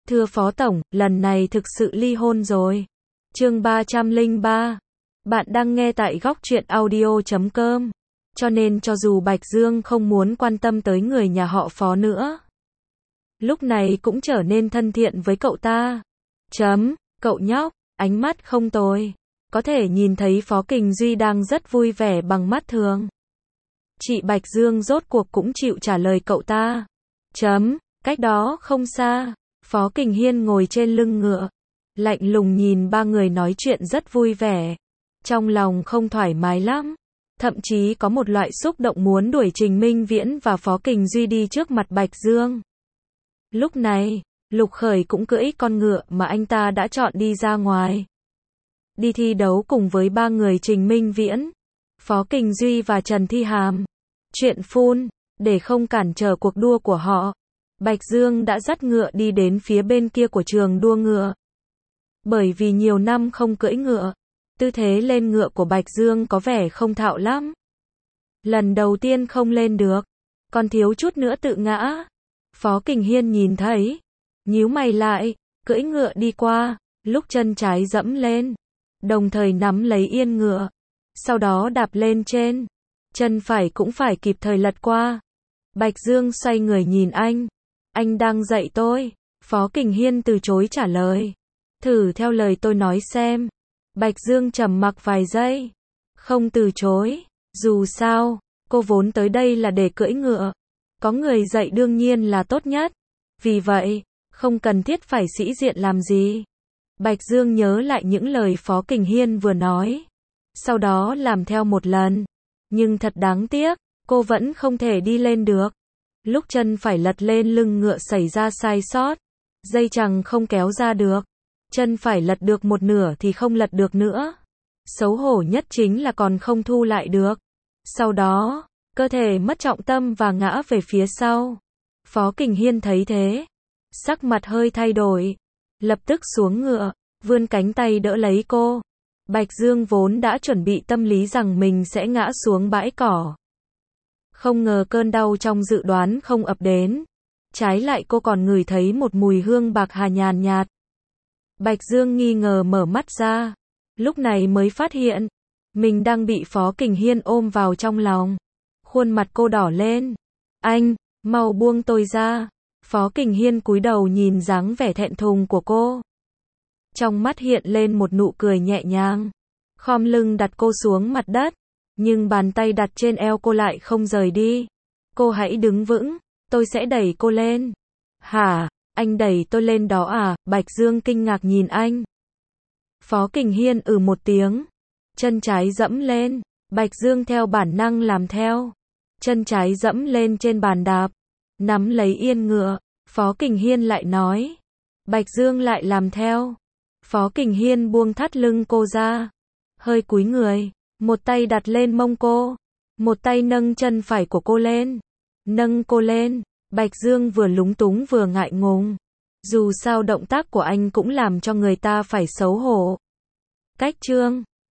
Thưa Phó Tổng, lần này thực sự ly hôn rồi. Chương 303. Bạn đang nghe tại goctruyện audio.com. Cho nên cho dù Bạch Dương không muốn quan tâm tới người nhà họ Phó nữa, lúc này cũng trở nên thân thiện với cậu ta. Cậu nhóc, ánh mắt không tồi. Có thể nhìn thấy Phó Kình Duy đang rất vui vẻ bằng mắt thường. Chị Bạch Dương rốt cuộc cũng chịu trả lời cậu ta. Cách đó không xa, Phó Kình Hiên ngồi trên lưng ngựa, lạnh lùng nhìn ba người nói chuyện rất vui vẻ. Trong lòng không thoải mái lắm, thậm chí có một loại xúc động muốn đuổi Trình Minh Viễn và Phó Kình Duy đi trước mặt Bạch Dương. Lúc này, Lục Khởi cũng cưỡi con ngựa mà anh ta đã chọn đi ra ngoài. Đi thi đấu cùng với ba người Trình Minh Viễn, Phó Kình Duy và Trần Thi Hàm. Chuyện phun, để không cản trở cuộc đua của họ, Bạch Dương đã dắt ngựa đi đến phía bên kia của trường đua ngựa. Bởi vì nhiều năm không cưỡi ngựa, tư thế lên ngựa của Bạch Dương có vẻ không thạo lắm. Lần đầu tiên không lên được, còn thiếu chút nữa tự ngã. Phó Kình Hiên nhìn thấy, nhíu mày lại, cưỡi ngựa đi qua, lúc chân trái dẫm lên, đồng thời nắm lấy yên ngựa, sau đó đạp lên trên, chân phải cũng phải kịp thời lật qua. Bạch Dương xoay người nhìn anh đang dạy tôi. Phó Kình Hiên từ chối trả lời. Thử theo lời tôi nói xem. Bạch Dương trầm mặc vài giây, không từ chối. Dù sao, cô vốn tới đây là để cưỡi ngựa, có người dạy đương nhiên là tốt nhất. Vì vậy, không cần thiết phải sĩ diện làm gì. Bạch Dương nhớ lại những lời Phó Kình Hiên vừa nói, sau đó làm theo một lần. Nhưng thật đáng tiếc, cô vẫn không thể đi lên được. Lúc chân phải lật lên lưng ngựa xảy ra sai sót, dây chằng không kéo ra được, chân phải lật được một nửa thì không lật được nữa. Xấu hổ nhất chính là còn không thu lại được. Sau đó, cơ thể mất trọng tâm và ngã về phía sau. Phó Kình Hiên thấy thế, sắc mặt hơi thay đổi, lập tức xuống ngựa, vươn cánh tay đỡ lấy cô. Bạch Dương vốn đã chuẩn bị tâm lý rằng mình sẽ ngã xuống bãi cỏ. Không ngờ cơn đau trong dự đoán không ập đến. Trái lại cô còn ngửi thấy một mùi hương bạc hà nhàn nhạt. Bạch Dương nghi ngờ mở mắt ra. Lúc này mới phát hiện, mình đang bị Phó Kình Hiên ôm vào trong lòng. Khuôn mặt cô đỏ lên. Anh, mau buông tôi ra. Phó Kình Hiên cúi đầu nhìn dáng vẻ thẹn thùng của cô. Trong mắt hiện lên một nụ cười nhẹ nhàng. Khom lưng đặt cô xuống mặt đất. Nhưng bàn tay đặt trên eo cô lại không rời đi. Cô hãy đứng vững, tôi sẽ đẩy cô lên. Hả, anh đẩy tôi lên đó à? Bạch Dương kinh ngạc nhìn anh. Phó Kình Hiên một tiếng. Chân trái dẫm lên. Bạch Dương theo bản năng làm theo. Chân trái dẫm lên trên bàn đạp. Nắm lấy yên ngựa. Phó Kình Hiên lại nói. Bạch Dương lại làm theo. Phó Kình Hiên buông thắt lưng cô ra. Hơi cúi người. Một tay đặt lên mông cô. Một tay nâng chân phải của cô lên. Nâng cô lên. Bạch Dương vừa lúng túng vừa ngại ngùng. Dù sao động tác của anh cũng làm cho người ta phải xấu hổ. Cách chương